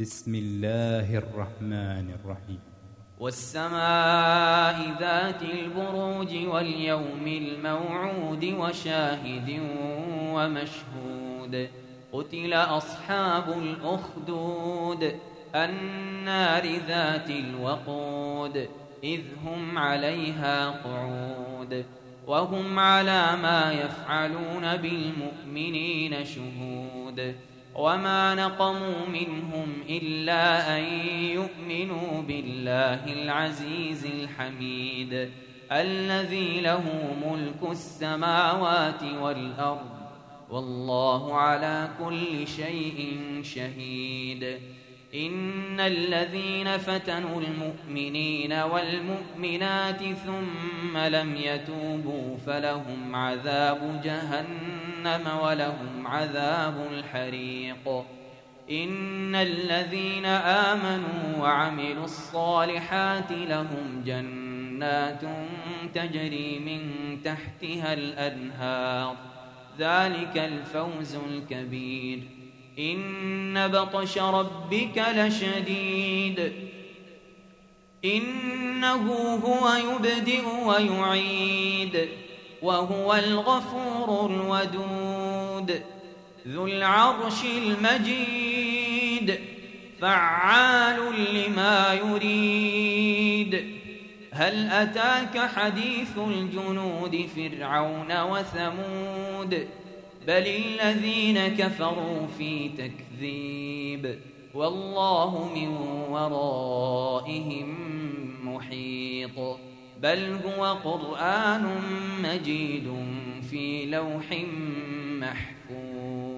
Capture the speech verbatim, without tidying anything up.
بسم الله الرحمن الرحيم. والسماء ذات البروج واليوم الموعود وشاهد ومشهود قتل أصحاب الأخدود النار ذات الوقود إذ هم عليها قعود وهم على ما يفعلون بالمؤمنين شهود وما نقموا منهم إلا أن يؤمنوا بالله العزيز الحميد الذي له ملك السماوات والأرض والله على كل شيء شهيد. إن الذين فتنوا المؤمنين والمؤمنات ثم لم يتوبوا فلهم عذاب جهنم ولهم عذاب الحريق. إن الذين آمنوا وعملوا الصالحات لهم جنات تجري من تحتها الأنهار ذلك الفوز الكبير. إن بطش ربك لشديد إنه هو يبدئ ويعيد وهو الغفور الودود ذو العرش المجيد فعال لما يريد. هل أتاك حديث الجنود فرعون وثمود بل الذين كفروا في تكذيب والله من ورائهم محيط. بل هو قرآن مجيد في لوح محفوظ.